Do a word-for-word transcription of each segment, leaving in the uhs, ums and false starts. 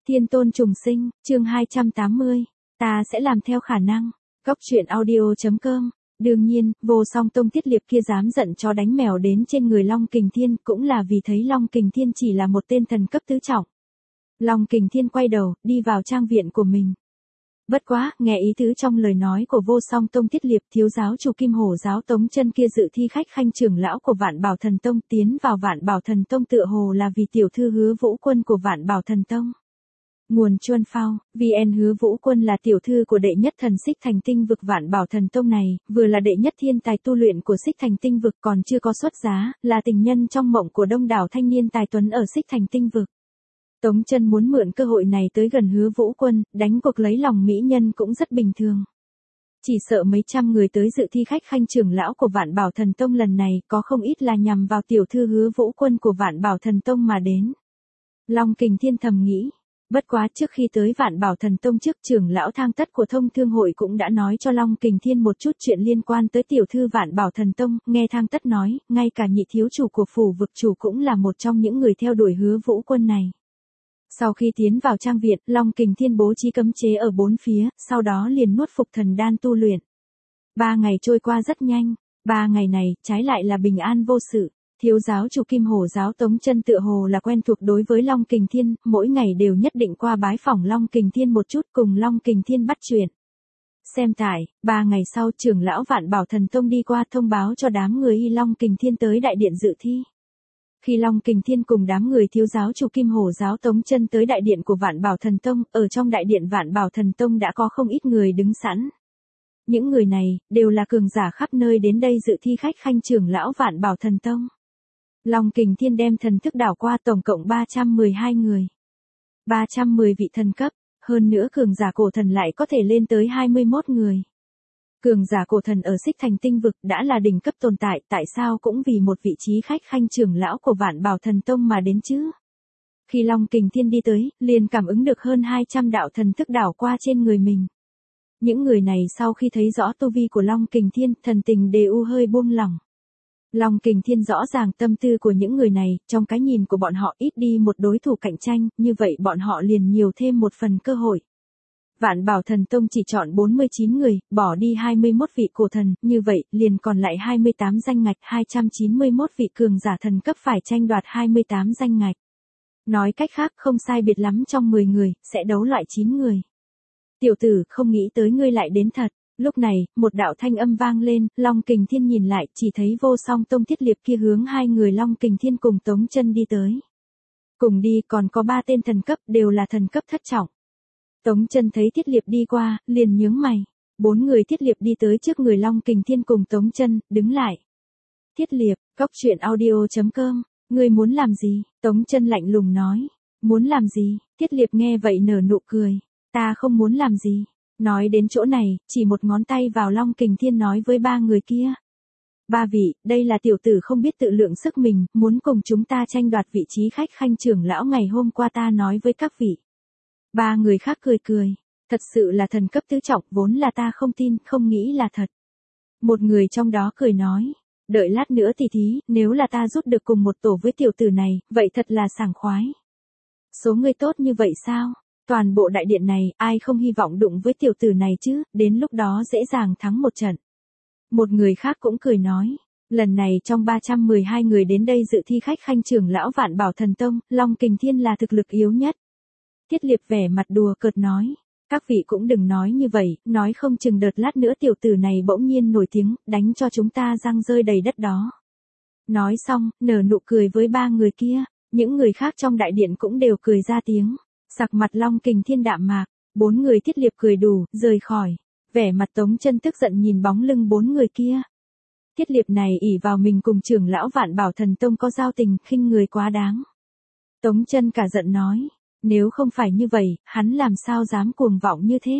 Thiên tôn trùng sinh, chương hai trăm tám mươi, ta sẽ làm theo khả năng. Góc truyện audio.com. Đương nhiên, vô song tông Tiết Liệp kia dám giận chó đánh mèo đến trên người Long Kình Thiên cũng là vì thấy Long Kình Thiên chỉ là một tên thần cấp tứ trọng. Long Kình Thiên quay đầu, đi vào trang viện của mình. Bất quá, nghe ý tứ trong lời nói của vô song tông Tiết Liệp, thiếu giáo chủ Kim Hổ giáo Tống Chân kia dự thi khách khanh trưởng lão của Vạn Bảo Thần Tông tiến vào Vạn Bảo Thần Tông tựa hồ là vì tiểu thư Hứa Vũ Quân của Vạn Bảo Thần Tông. Nguồn Chuân Phao, vê en Hứa Vũ Quân là tiểu thư của đệ nhất thần Xích Thành Tinh vực Vạn Bảo Thần Tông này, vừa là đệ nhất thiên tài tu luyện của Xích Thành Tinh vực còn chưa có xuất giá, là tình nhân trong mộng của đông đảo thanh niên tài tuấn ở Xích Thành Tinh vực. Tống Chân muốn mượn cơ hội này tới gần Hứa Vũ Quân, đánh cuộc lấy lòng mỹ nhân cũng rất bình thường. Chỉ sợ mấy trăm người tới dự thi khách khanh trưởng lão của Vạn Bảo Thần Tông lần này có không ít là nhằm vào tiểu thư Hứa Vũ Quân của Vạn Bảo Thần Tông mà đến. Long Kình Thiên thầm nghĩ. Bất quá trước khi tới Vạn Bảo Thần Tông trước, trưởng lão Thang Tất của Thông Thương hội cũng đã nói cho Long Kình Thiên một chút chuyện liên quan tới tiểu thư Vạn Bảo Thần Tông, nghe Thang Tất nói, ngay cả nhị thiếu chủ của phủ vực chủ cũng là một trong những người theo đuổi Hứa Vũ Quân này. Sau khi tiến vào trang viện, Long Kình Thiên bố trí cấm chế ở bốn phía, sau đó liền nuốt phục thần đan tu luyện. Ba ngày trôi qua rất nhanh, ba ngày này, trái lại là bình an vô sự. Thiếu giáo chủ Kim Hổ giáo Tống Chân tựa hồ là quen thuộc đối với Long Kình Thiên, mỗi ngày đều nhất định qua bái phỏng Long Kình Thiên một chút cùng Long Kình Thiên bắt chuyện. Xem tải, ba ngày sau trưởng lão Vạn Bảo Thần Tông đi qua thông báo cho đám người y Long Kình Thiên tới đại điện dự thi. Khi Long Kình Thiên cùng đám người thiếu giáo chủ Kim Hổ giáo Tống Chân tới đại điện của Vạn Bảo Thần Tông, ở trong đại điện Vạn Bảo Thần Tông đã có không ít người đứng sẵn. Những người này, đều là cường giả khắp nơi đến đây dự thi khách khanh trưởng lão Vạn Bảo Thần Tông. Long Kình Thiên đem thần thức đảo qua tổng cộng ba trăm mười hai người. ba trăm mười vị thần cấp, hơn nữa cường giả cổ thần lại có thể lên tới hai mươi mốt người. Cường giả cổ thần ở Xích Thành Tinh vực đã là đỉnh cấp tồn tại, tại sao cũng vì một vị trí khách khanh trưởng lão của Vạn Bảo Thần Tông mà đến chứ? Khi Long Kình Thiên đi tới, liền cảm ứng được hơn hai trăm đạo thần thức đảo qua trên người mình. Những người này sau khi thấy rõ tu vi của Long Kình Thiên, thần tình đều hơi buông lỏng. Long Kình Thiên rõ ràng tâm tư của những người này, trong cái nhìn của bọn họ ít đi một đối thủ cạnh tranh, như vậy bọn họ liền nhiều thêm một phần cơ hội. Vạn Bảo Thần Tông chỉ chọn bốn mươi chín người, bỏ đi hai mươi mốt vị cổ thần, như vậy, liền còn lại hai mươi tám danh ngạch, hai trăm chín mươi mốt vị cường giả thần cấp phải tranh đoạt hai mươi tám danh ngạch. Nói cách khác không sai biệt lắm trong mười người, sẽ đấu loại chín người. Tiểu tử, không nghĩ tới ngươi lại đến thật. Lúc này, một đạo thanh âm vang lên, Long Kình Thiên nhìn lại, chỉ thấy vô song tông Tiết Liệp kia hướng hai người Long Kình Thiên cùng Tống Chân đi tới. Cùng đi còn có ba tên thần cấp, đều là thần cấp thất trọng. Tống Chân thấy Tiết Liệp đi qua, liền nhướng mày. Bốn người Tiết Liệp đi tới trước người Long Kình Thiên cùng Tống Chân, đứng lại. Tiết Liệp, góc truyện audio.com, ngươi muốn làm gì? Tống Chân lạnh lùng nói. Muốn làm gì? Tiết Liệp nghe vậy nở nụ cười. Ta không muốn làm gì. Nói đến chỗ này, chỉ một ngón tay vào Long Kình Thiên nói với ba người kia. Ba vị, đây là tiểu tử không biết tự lượng sức mình, muốn cùng chúng ta tranh đoạt vị trí khách khanh trưởng lão ngày hôm qua ta nói với các vị. Ba người khác cười cười, thật sự là thần cấp tứ trọng, vốn là ta không tin, không nghĩ là thật. Một người trong đó cười nói, đợi lát nữa thì thí, nếu là ta rút được cùng một tổ với tiểu tử này, vậy thật là sảng khoái. Số người tốt như vậy sao? Toàn bộ đại điện này, ai không hy vọng đụng với tiểu tử này chứ, đến lúc đó dễ dàng thắng một trận. Một người khác cũng cười nói, lần này trong ba trăm mười hai người đến đây dự thi khách khanh trưởng lão Vạn Bảo Thần Tông, Long Kình Thiên là thực lực yếu nhất. Tiết Liệp vẻ mặt đùa cợt nói, các vị cũng đừng nói như vậy, nói không chừng đợt lát nữa tiểu tử này bỗng nhiên nổi tiếng, đánh cho chúng ta răng rơi đầy đất đó. Nói xong, nở nụ cười với ba người kia, những người khác trong đại điện cũng đều cười ra tiếng. Sặc mặt Long Kình Thiên đạm mạc, bốn người Tiết Liệp cười đủ, rời khỏi. Vẻ mặt Tống Chân tức giận nhìn bóng lưng bốn người kia. Tiết Liệp này ỷ vào mình cùng trưởng lão Vạn Bảo Thần Tông có giao tình, khinh người quá đáng. Tống Chân cả giận nói, nếu không phải như vậy, hắn làm sao dám cuồng vọng như thế?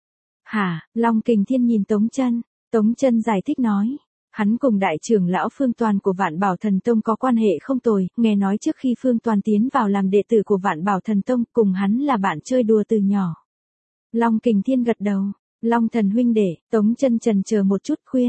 Hả? Long Kình Thiên nhìn Tống Chân, Tống Chân giải thích nói. Hắn cùng đại trưởng lão Phương Toàn của Vạn Bảo Thần Tông có quan hệ không tồi, nghe nói trước khi Phương Toàn tiến vào làm đệ tử của Vạn Bảo Thần Tông, cùng hắn là bạn chơi đùa từ nhỏ. Long Kình Thiên gật đầu, Long thần huynh đệ, Tống Chân chần chờ một chút khuyên,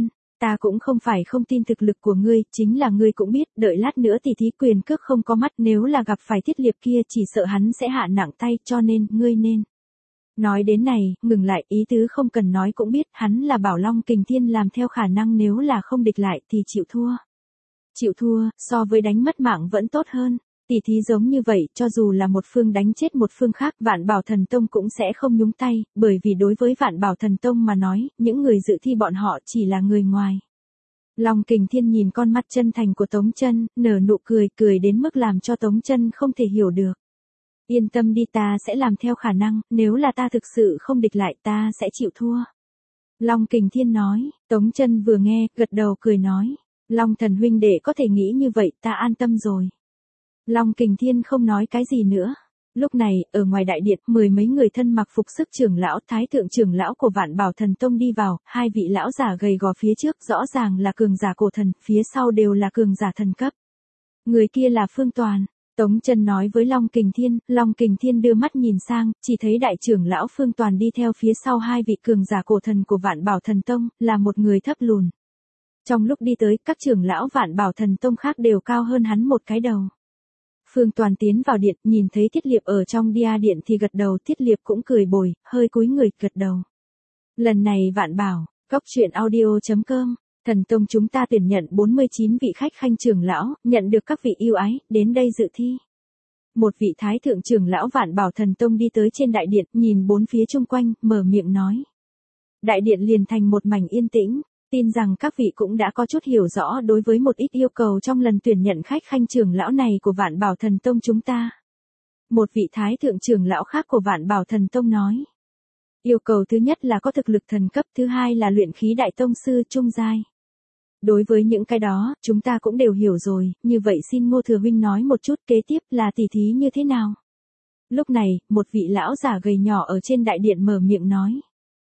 Ta cũng không phải không tin thực lực của ngươi, chính là ngươi cũng biết, đợi lát nữa tỷ thí quyền cước không có mắt, nếu là gặp phải Tiết Liệp kia chỉ sợ hắn sẽ hạ nặng tay, cho nên, ngươi nên. Nói đến này, ngừng lại, ý tứ không cần nói cũng biết, hắn là bảo Long Kình Thiên làm theo khả năng, nếu là không địch lại thì chịu thua. Chịu thua, so với đánh mất mạng vẫn tốt hơn. Tỷ thí giống như vậy, cho dù là một phương đánh chết một phương khác, Vạn Bảo Thần Tông cũng sẽ không nhúng tay, bởi vì đối với Vạn Bảo Thần Tông mà nói, những người dự thi bọn họ chỉ là người ngoài. Long Kình Thiên nhìn con mắt chân thành của Tống Chân, nở nụ cười, cười đến mức làm cho Tống Chân không thể hiểu được. Yên tâm đi, ta sẽ làm theo khả năng, nếu là ta thực sự không địch lại ta sẽ chịu thua. Long Kình Thiên nói, Tống Chân vừa nghe, gật đầu cười nói, Long Thần huynh đệ có thể nghĩ như vậy, ta an tâm rồi. Long Kình Thiên không nói cái gì nữa. Lúc này, ở ngoài đại điện, mười mấy người thân mặc phục sức trưởng lão, thái thượng trưởng lão của Vạn Bảo Thần Tông đi vào, hai vị lão giả gầy gò phía trước rõ ràng là cường giả cổ thần, phía sau đều là cường giả thần cấp. Người kia là Phương Toàn. Tống Chân nói với Long Kình Thiên, Long Kình Thiên đưa mắt nhìn sang, chỉ thấy đại trưởng lão Phương Toàn đi theo phía sau hai vị cường giả cổ thần của Vạn Bảo Thần Tông, là một người thấp lùn. Trong lúc đi tới, các trưởng lão Vạn Bảo Thần Tông khác đều cao hơn hắn một cái đầu. Phương Toàn tiến vào điện, nhìn thấy Tiết Liệp ở trong Dia điện thì gật đầu, Tiết Liệp cũng cười bồi, hơi cúi người, gật đầu. Lần này Vạn Bảo, cốc truyện audio chấm com, Thần Tông chúng ta tuyển nhận bốn mươi chín vị khách khanh trưởng lão, nhận được các vị yêu ái, đến đây dự thi. Một vị thái thượng trưởng lão Vạn Bảo Thần Tông đi tới trên đại điện, nhìn bốn phía chung quanh, mở miệng nói. Đại điện liền thành một mảnh yên tĩnh. Tin rằng các vị cũng đã có chút hiểu rõ đối với một ít yêu cầu trong lần tuyển nhận khách khanh trưởng lão này của Vạn Bảo Thần Tông chúng ta. Một vị thái thượng trưởng lão khác của Vạn Bảo Thần Tông nói. Yêu cầu thứ nhất là có thực lực thần cấp, thứ hai là luyện khí đại tông sư trung giai. Đối với những cái đó, chúng ta cũng đều hiểu rồi, như vậy xin Ngô Thừa huynh nói một chút kế tiếp là tỷ thí như thế nào. Lúc này, một vị lão giả gầy nhỏ ở trên đại điện mở miệng nói.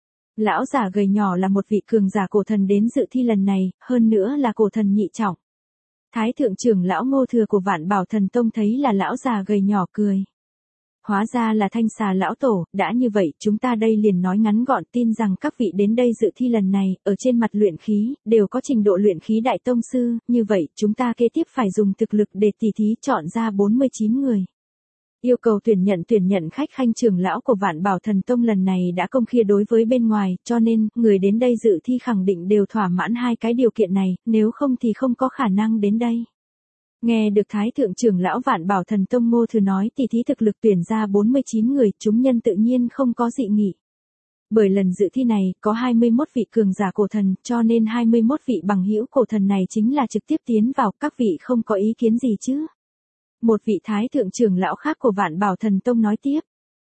Lão giả gầy nhỏ là một vị cường giả cổ thần đến dự thi lần này, hơn nữa là cổ thần nhị trọng. Thái thượng trưởng lão Ngô Thừa của Vạn Bảo Thần Tông thấy là lão già gầy nhỏ cười. Hóa ra là Thanh Xà lão tổ, đã như vậy, chúng ta đây liền nói ngắn gọn, tin rằng các vị đến đây dự thi lần này, ở trên mặt luyện khí, đều có trình độ luyện khí đại tông sư, như vậy, chúng ta kế tiếp phải dùng thực lực để tỉ thí chọn ra bốn mươi chín người. Yêu cầu tuyển nhận tuyển nhận khách khanh trưởng lão của Vạn Bảo Thần Tông lần này đã công khai đối với bên ngoài, cho nên, người đến đây dự thi khẳng định đều thỏa mãn hai cái điều kiện này, nếu không thì không có khả năng đến đây. Nghe được Thái thượng trưởng lão Vạn Bảo Thần Tông Ngô Thừa nói tỷ thí thực lực tuyển ra bốn mươi chín người, chúng nhân tự nhiên không có dị nghị. Bởi lần dự thi này, có hai mươi mốt vị cường giả cổ thần, cho nên hai mươi mốt vị bằng hữu cổ thần này chính là trực tiếp tiến vào, các vị không có ý kiến gì chứ. Một vị thái thượng trưởng lão khác của Vạn Bảo Thần Tông nói tiếp.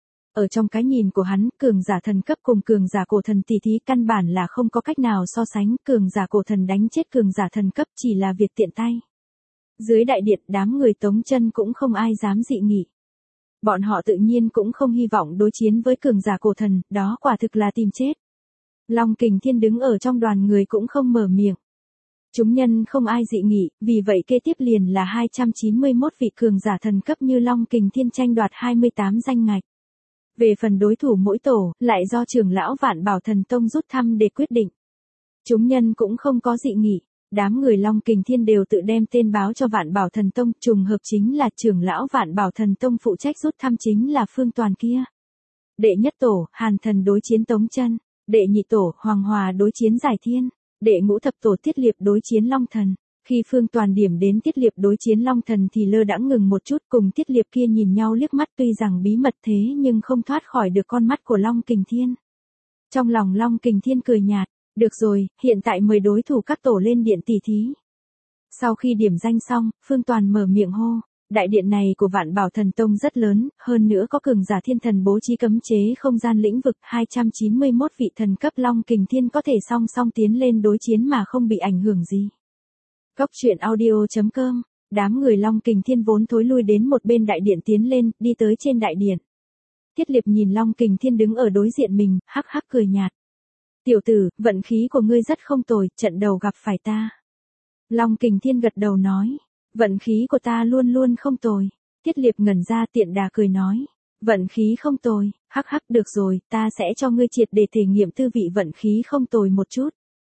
Ở trong cái nhìn của hắn, cường giả thần cấp cùng cường giả cổ thần tỷ thí căn bản là không có cách nào so sánh, cường giả cổ thần đánh chết cường giả thần cấp chỉ là việc tiện tay. Dưới đại điện, đám người Tống Chân cũng không ai dám dị nghị. Bọn họ tự nhiên cũng không hy vọng đối chiến với cường giả cổ thần, đó quả thực là tìm chết. Long Kình Thiên đứng ở trong đoàn người cũng không mở miệng. Chúng nhân không ai dị nghị, vì vậy kế tiếp liền là hai trăm chín mươi mốt vị cường giả thần cấp như Long Kình Thiên tranh đoạt hai mươi tám danh ngạch. Về phần đối thủ mỗi tổ, lại do trưởng lão Vạn Bảo Thần Tông rút thăm để quyết định. Chúng nhân cũng không có dị nghị. Đám người Long Kình Thiên đều tự đem tên báo cho Vạn Bảo Thần Tông, trùng hợp chính là trưởng lão Vạn Bảo Thần Tông phụ trách rút thăm chính là Phương Toàn kia. Đệ nhất tổ, Hàn Thần đối chiến Tống Chân, đệ nhị tổ, Hoàng Hòa đối chiến Giải Thiên, đệ ngũ thập tổ Tiết Liệp đối chiến Long Thần. Khi Phương Toàn điểm đến Tiết Liệp đối chiến Long Thần thì lơ đãng ngừng một chút, cùng Tiết Liệp kia nhìn nhau liếc mắt, tuy rằng bí mật thế nhưng không thoát khỏi được con mắt của Long Kình Thiên. Trong lòng Long Kình Thiên cười nhạt. Được rồi, hiện tại mời đối thủ các tổ lên điện tỷ thí. Sau khi điểm danh xong, Phương Toàn mở miệng hô. Đại điện này của Vạn Bảo Thần Tông rất lớn, hơn nữa có cường giả thiên thần bố trí cấm chế không gian lĩnh vực, hai trăm chín mươi mốt vị thần cấp Long Kình Thiên có thể song song tiến lên đối chiến mà không bị ảnh hưởng gì. Cốc truyện audio chấm com, đám người Long Kình Thiên vốn thối lui đến một bên đại điện tiến lên, đi tới trên đại điện. Tiết Liệp nhìn Long Kình Thiên đứng ở đối diện mình, hắc hắc cười nhạt. Tiểu tử, vận khí của ngươi rất không tồi, trận đầu gặp phải ta. Long Kình Thiên gật đầu nói, vận khí của ta luôn luôn không tồi. Tiết Liệp ngẩn ra tiện đà cười nói, vận khí không tồi, hắc hắc được rồi, ta sẽ cho ngươi triệt để thể nghiệm tư vị vận khí không tồi một chút.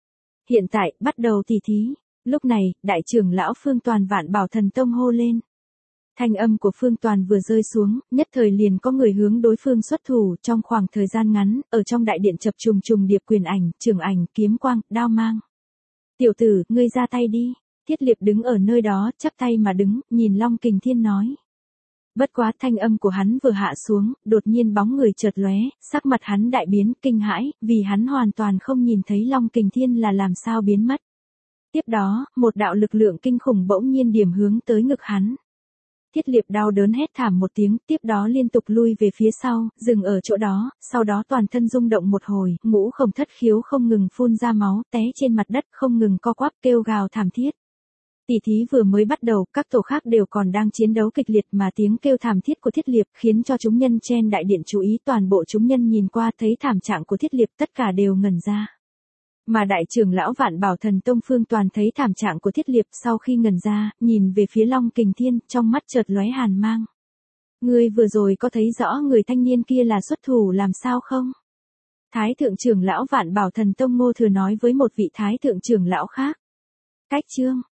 Hiện tại, bắt đầu tỉ thí. Lúc này, đại trưởng lão Phương Toàn Vạn Bảo Thần Tông hô lên. Thanh âm của Phương Toàn vừa rơi xuống, nhất thời liền có người hướng đối phương xuất thủ. Trong khoảng thời gian ngắn, ở trong đại điện chập trùng trùng điệp quyền ảnh, trường ảnh, kiếm quang, đao mang. Tiểu tử, ngươi ra tay đi. Thiết Liệp đứng ở nơi đó, chắp tay mà đứng, nhìn Long Kình Thiên nói. Bất quá thanh âm của hắn vừa hạ xuống, đột nhiên bóng người chợt lóe, sắc mặt hắn đại biến, kinh hãi, vì hắn hoàn toàn không nhìn thấy Long Kình Thiên là làm sao biến mất. Tiếp đó, một đạo lực lượng kinh khủng bỗng nhiên điểm hướng tới ngực hắn. Thiết Liệp đau đớn hét thảm một tiếng, tiếp đó liên tục lui về phía sau, dừng ở chỗ đó, sau đó toàn thân rung động một hồi, ngũ không thất khiếu không ngừng phun ra máu, té trên mặt đất không ngừng co quắp kêu gào thảm thiết. Tỷ thí vừa mới bắt đầu, các tổ khác đều còn đang chiến đấu kịch liệt mà tiếng kêu thảm thiết của Thiết Liệp khiến cho chúng nhân trên đại điện chú ý, toàn bộ chúng nhân nhìn qua thấy thảm trạng của Thiết Liệp tất cả đều ngẩn ra. Mà đại trưởng lão Vạn Bảo Thần Tông Phương Toàn thấy thảm trạng của Thiết Liệp sau khi ngẩn ra, nhìn về phía Long Kình Thiên, trong mắt chợt lóe hàn mang. Ngươi vừa rồi có thấy rõ người thanh niên kia là xuất thủ làm sao không? Thái thượng trưởng lão Vạn Bảo Thần Tông Ngô Thừa nói với một vị thái thượng trưởng lão khác. Cách chương